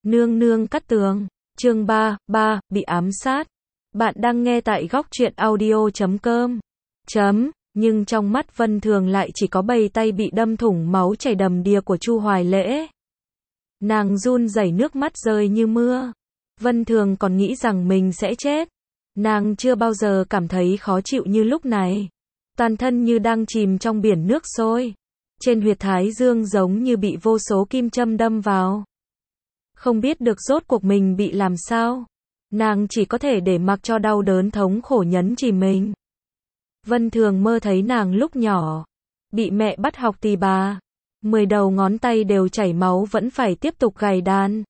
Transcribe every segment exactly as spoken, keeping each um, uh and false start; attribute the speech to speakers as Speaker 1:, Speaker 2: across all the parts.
Speaker 1: Nương nương cắt tường. Chương ba, ba, bị ám sát. Bạn đang nghe tại góc truyện audio chấm com. Chấm, nhưng trong mắt Vân Thường lại chỉ có bầy tay bị đâm thủng máu chảy đầm đìa của Chu Hoài Lễ. Nàng run rẩy, nước mắt rơi như mưa. Vân Thường còn nghĩ rằng mình sẽ chết. Nàng chưa bao giờ cảm thấy khó chịu như lúc này. Toàn thân như đang chìm trong biển nước sôi. Trên huyệt thái dương giống như bị vô số kim châm đâm vào. Không biết được rốt cuộc mình bị làm sao. Nàng chỉ có thể để mặc cho đau đớn thống khổ nhấn chìm mình. Vân Thường mơ thấy nàng lúc nhỏ, bị mẹ bắt học tỳ bà. Mười đầu ngón tay đều chảy máu vẫn phải tiếp tục gảy đàn.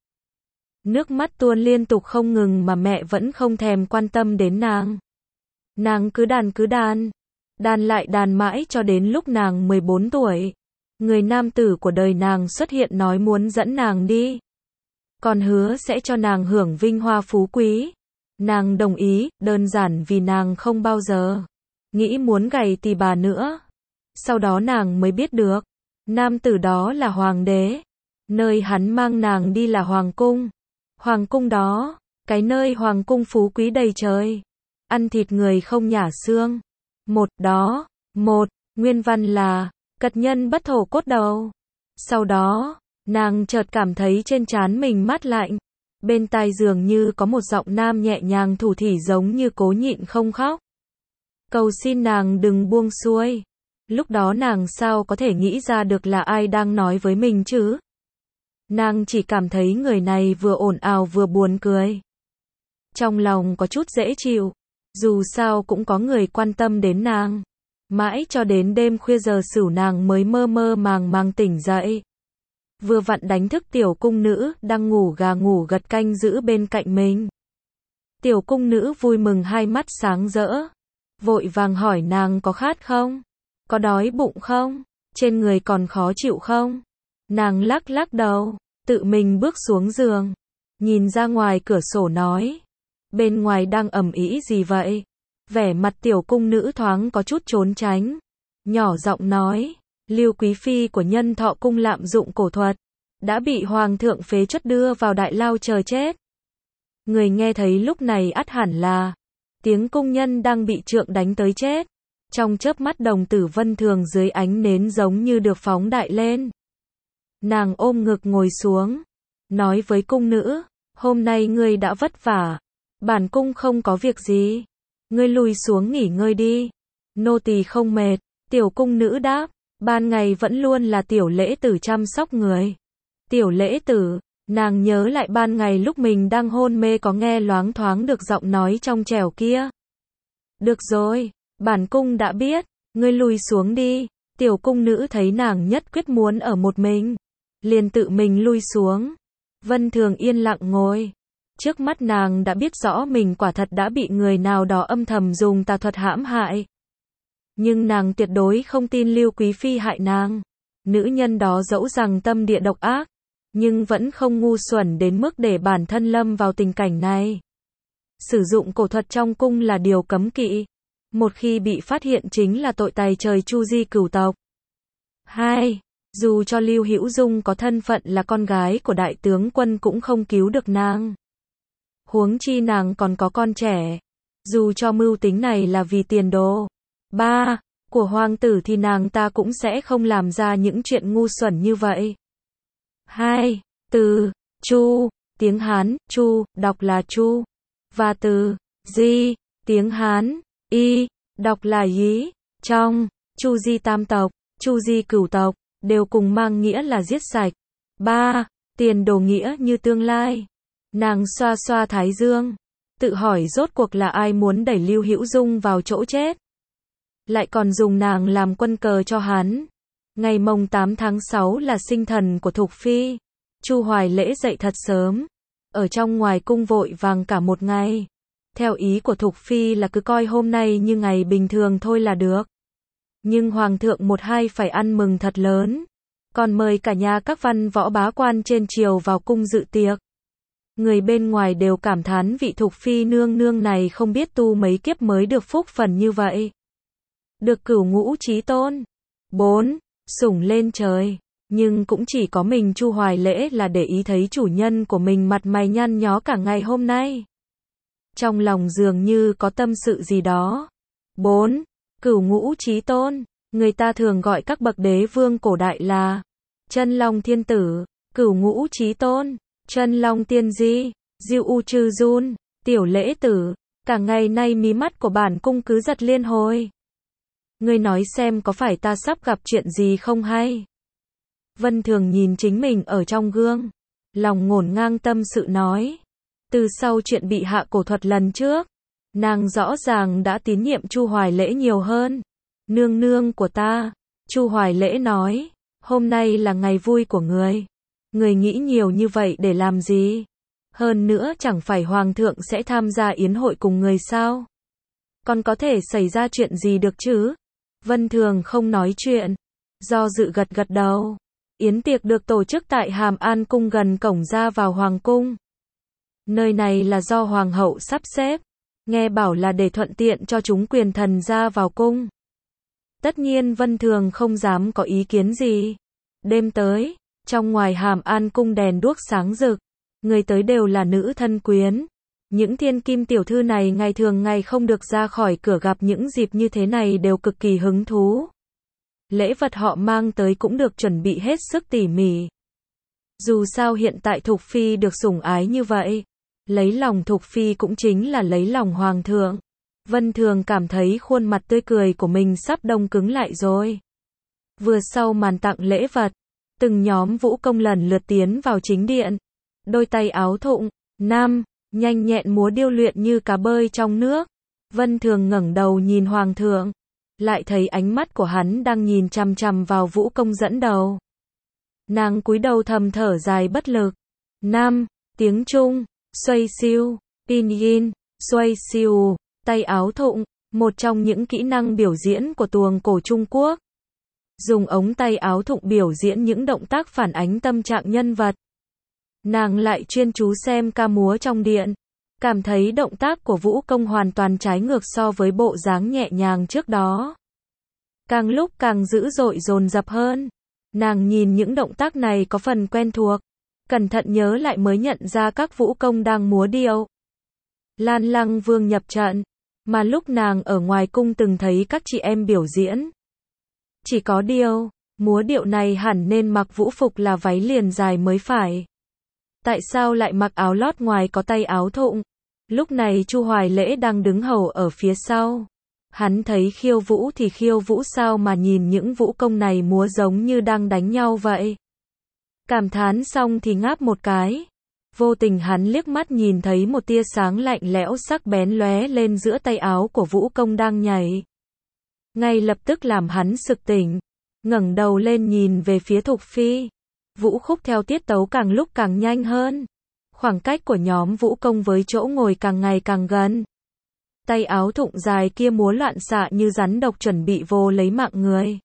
Speaker 1: Nước mắt tuôn liên tục không ngừng mà mẹ vẫn không thèm quan tâm đến nàng. Nàng cứ đàn cứ đàn. Đàn lại đàn mãi cho đến lúc nàng mười bốn tuổi. Người nam tử của đời nàng xuất hiện nói muốn dẫn nàng đi. Còn hứa sẽ cho nàng hưởng vinh hoa phú quý. Nàng đồng ý, đơn giản vì nàng không bao giờ nghĩ muốn gầy tỳ bà nữa. Sau đó nàng mới biết được, nam tử đó là hoàng đế. Nơi hắn mang nàng đi là hoàng cung. Hoàng cung đó, cái nơi hoàng cung phú quý đầy trời. Ăn thịt người không nhả xương. Một đó, một, nguyên văn là, cật nhân bất thổ cốt đầu. Sau đó, nàng chợt cảm thấy trên trán mình mát lạnh. Bên tai dường như có một giọng nam nhẹ nhàng thủ thỉ giống như cố nhịn không khóc. Cầu xin nàng đừng buông xuôi. Lúc đó nàng sao có thể nghĩ ra được là ai đang nói với mình chứ? Nàng chỉ cảm thấy người này vừa ồn ào vừa buồn cười. Trong lòng có chút dễ chịu. Dù sao cũng có người quan tâm đến nàng. Mãi cho đến đêm khuya giờ sửu nàng mới mơ mơ màng màng tỉnh dậy. Vừa vặn đánh thức tiểu cung nữ đang ngủ gà ngủ gật canh giữ bên cạnh mình. Tiểu cung nữ vui mừng hai mắt sáng rỡ. Vội vàng hỏi nàng có khát không? Có đói bụng không? Trên người còn khó chịu không? Nàng lắc lắc đầu, tự mình bước xuống giường. Nhìn ra ngoài cửa sổ nói. Bên ngoài đang ầm ĩ gì vậy? Vẻ mặt tiểu cung nữ thoáng có chút trốn tránh. Nhỏ giọng nói. Lưu quý phi của Nhân Thọ cung lạm dụng cổ thuật. Đã bị hoàng thượng phế truất đưa vào đại lao chờ chết. Người nghe thấy lúc này ắt hẳn là tiếng cung nhân đang bị trượng đánh tới chết. Trong chớp mắt đồng tử Vân Thường dưới ánh nến giống như được phóng đại lên. Nàng ôm ngực ngồi xuống. Nói với cung nữ. Hôm nay ngươi đã vất vả. Bản cung không có việc gì. Ngươi lùi xuống nghỉ ngơi đi. Nô tỳ không mệt. Tiểu cung nữ đáp. Ban ngày vẫn luôn là tiểu lễ tử chăm sóc người. Tiểu lễ tử, nàng nhớ lại ban ngày lúc mình đang hôn mê có nghe loáng thoáng được giọng nói trong trẻo kia. Được rồi, bản cung đã biết, ngươi lùi xuống đi. Tiểu cung nữ thấy nàng nhất quyết muốn ở một mình, liền tự mình lui xuống. Vân Thường yên lặng ngồi. Trước mắt nàng đã biết rõ mình quả thật đã bị người nào đó âm thầm dùng tà thuật hãm hại. Nhưng nàng tuyệt đối không tin Lưu quý phi hại nàng. Nữ nhân đó dẫu rằng tâm địa độc ác, nhưng vẫn không ngu xuẩn đến mức để bản thân lâm vào tình cảnh này. Sử dụng cổ thuật trong cung là điều cấm kỵ. Một khi bị phát hiện chính là tội tày trời chu di cửu tộc. Hai, dù cho Lưu Hữu Dung có thân phận là con gái của đại tướng quân cũng không cứu được nàng. Huống chi nàng còn có con trẻ. Dù cho mưu tính này là vì tiền đồ ba của hoàng tử thì nàng ta cũng sẽ không làm ra những chuyện ngu xuẩn như vậy. Hai, từ Chu, tiếng Hán, Chu, đọc là Chu, và từ Di, tiếng Hán, Y, đọc là Yí, trong Chu Di tam tộc, Chu Di cửu tộc, đều cùng mang nghĩa là giết sạch. Ba, tiền đồ nghĩa như tương lai. Nàng xoa xoa thái dương, tự hỏi rốt cuộc là ai muốn đẩy Lưu Hữu Dung vào chỗ chết. Lại còn dùng nàng làm quân cờ cho hắn. Ngày mồng tám tháng sáu là sinh thần của Thục Phi. Chu Hoài Lễ dậy thật sớm. Ở trong ngoài cung vội vàng cả một ngày. Theo ý của Thục Phi là cứ coi hôm nay như ngày bình thường thôi là được. Nhưng Hoàng thượng một hai phải ăn mừng thật lớn. Còn mời cả nhà các văn võ bá quan trên triều vào cung dự tiệc. Người bên ngoài đều cảm thán vị Thục Phi nương nương này không biết tu mấy kiếp mới được phúc phần như vậy. Được cửu ngũ chí tôn. Bốn. Sủng lên trời. Nhưng cũng chỉ có mình Chu Hoài Lễ là để ý thấy chủ nhân của mình mặt mày nhăn nhó cả ngày hôm nay. Trong lòng dường như có tâm sự gì đó. bốn. Cửu Ngũ Chí Tôn. Người ta thường gọi các bậc đế vương cổ đại là Chân Long Thiên Tử, Cửu Ngũ Chí Tôn, Chân Long Tiên Di, Diêu U Trư Jun, Tiểu Lễ Tử. Cả ngày nay mí mắt của bản cung cứ giật liên hồi. Ngươi nói xem có phải ta sắp gặp chuyện gì không hay? Vân Thường nhìn chính mình ở trong gương, lòng ngổn ngang tâm sự nói. Từ sau chuyện bị hạ cổ thuật lần trước, nàng rõ ràng đã tín nhiệm Chu Hoài Lễ nhiều hơn. Nương nương của ta, Chu Hoài Lễ nói, hôm nay là ngày vui của người. Người nghĩ nhiều như vậy để làm gì? Hơn nữa chẳng phải hoàng thượng sẽ tham gia yến hội cùng người sao? Còn có thể xảy ra chuyện gì được chứ? Vân Thường không nói chuyện, do dự gật gật đầu. Yến tiệc được tổ chức tại Hàm An Cung gần cổng ra vào Hoàng Cung. Nơi này là do Hoàng hậu sắp xếp, nghe bảo là để thuận tiện cho chúng quyền thần ra vào cung. Tất nhiên Vân Thường không dám có ý kiến gì. Đêm tới, trong ngoài Hàm An Cung đèn đuốc sáng rực, người tới đều là nữ thân quyến. Những thiên kim tiểu thư này ngày thường ngày không được ra khỏi cửa gặp những dịp như thế này đều cực kỳ hứng thú. Lễ vật họ mang tới cũng được chuẩn bị hết sức tỉ mỉ. Dù sao hiện tại Thục Phi được sủng ái như vậy, lấy lòng Thục Phi cũng chính là lấy lòng Hoàng thượng. Vân Thường cảm thấy khuôn mặt tươi cười của mình sắp đông cứng lại rồi. Vừa sau màn tặng lễ vật, từng nhóm vũ công lần lượt tiến vào chính điện. Đôi tay áo thụng, nam, nhanh nhẹn múa điêu luyện như cá bơi trong nước. Vân Thường ngẩng đầu nhìn Hoàng thượng, lại thấy ánh mắt của hắn đang nhìn chằm chằm vào vũ công dẫn đầu. Nàng cúi đầu thầm thở dài bất lực. Nam, tiếng Trung, xoay siêu, pinyin, xoay siêu, tay áo thụng, một trong những kỹ năng biểu diễn của tuồng cổ Trung Quốc. Dùng ống tay áo thụng biểu diễn những động tác phản ánh tâm trạng nhân vật. Nàng lại chuyên chú xem ca múa trong điện, cảm thấy động tác của vũ công hoàn toàn trái ngược so với bộ dáng nhẹ nhàng trước đó. Càng lúc càng dữ dội dồn dập hơn. Nàng nhìn những động tác này có phần quen thuộc, cẩn thận nhớ lại mới nhận ra các vũ công đang múa điệu. Lan Lăng Vương nhập trận, mà lúc nàng ở ngoài cung từng thấy các chị em biểu diễn. Chỉ có điều, múa điệu này hẳn nên mặc vũ phục là váy liền dài mới phải. Tại sao lại mặc áo lót ngoài có tay áo thụng? Lúc này Chu Hoài Lễ đang đứng hầu ở phía sau. Hắn thấy khiêu vũ thì khiêu vũ sao mà nhìn những vũ công này múa giống như đang đánh nhau vậy. Cảm thán xong thì ngáp một cái. Vô tình hắn liếc mắt nhìn thấy một tia sáng lạnh lẽo sắc bén lóe lên giữa tay áo của vũ công đang nhảy. Ngay lập tức làm hắn sực tỉnh, ngẩng đầu lên nhìn về phía Thục Phi. Vũ khúc theo tiết tấu càng lúc càng nhanh hơn. Khoảng cách của nhóm vũ công với chỗ ngồi càng ngày càng gần. Tay áo thụng dài kia múa loạn xạ như rắn độc chuẩn bị vô lấy mạng người.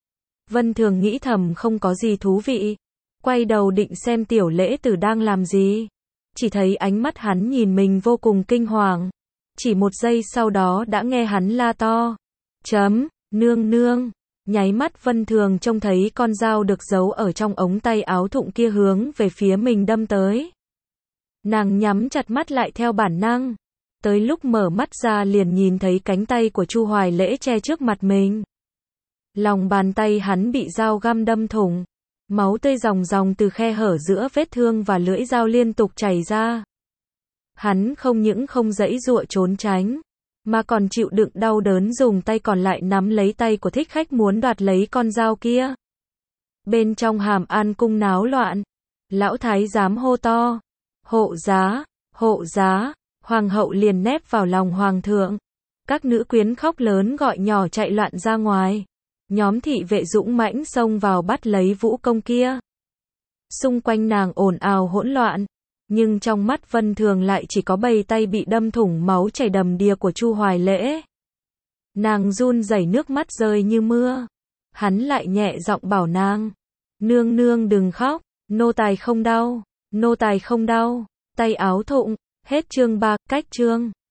Speaker 1: Vân Thường nghĩ thầm không có gì thú vị. Quay đầu định xem Tiểu Lễ Tử đang làm gì. Chỉ thấy ánh mắt hắn nhìn mình vô cùng kinh hoàng. Chỉ một giây sau đó đã nghe hắn la to. Chấm, nương nương. Nháy mắt Vân Thường trông thấy con dao được giấu ở trong ống tay áo thụng kia hướng về phía mình đâm tới. Nàng nhắm chặt mắt lại theo bản năng. Tới lúc mở mắt ra liền nhìn thấy cánh tay của Chu Hoài Lễ che trước mặt mình. Lòng bàn tay hắn bị dao găm đâm thủng. Máu tươi ròng ròng từ khe hở giữa vết thương và lưỡi dao liên tục chảy ra. Hắn không những không giãy giụa trốn tránh, mà còn chịu đựng đau đớn dùng tay còn lại nắm lấy tay của thích khách muốn đoạt lấy con dao kia. Bên trong Hàm An Cung náo loạn. Lão thái giám hô to. Hộ giá, hộ giá. Hoàng hậu liền nép vào lòng hoàng thượng. Các nữ quyến khóc lớn gọi nhỏ chạy loạn ra ngoài. Nhóm thị vệ dũng mãnh xông vào bắt lấy vũ công kia. Xung quanh nàng ồn ào hỗn loạn. Nhưng trong mắt Vân Thường lại chỉ có bầy tay bị đâm thủng máu chảy đầm đìa của Chu Hoài Lễ. Nàng run rẩy nước mắt rơi như mưa. Hắn lại nhẹ giọng bảo nàng. Nương nương đừng khóc, nô tài không đau, nô tài không đau. Tay áo thụng, hết chương ba, cách chương.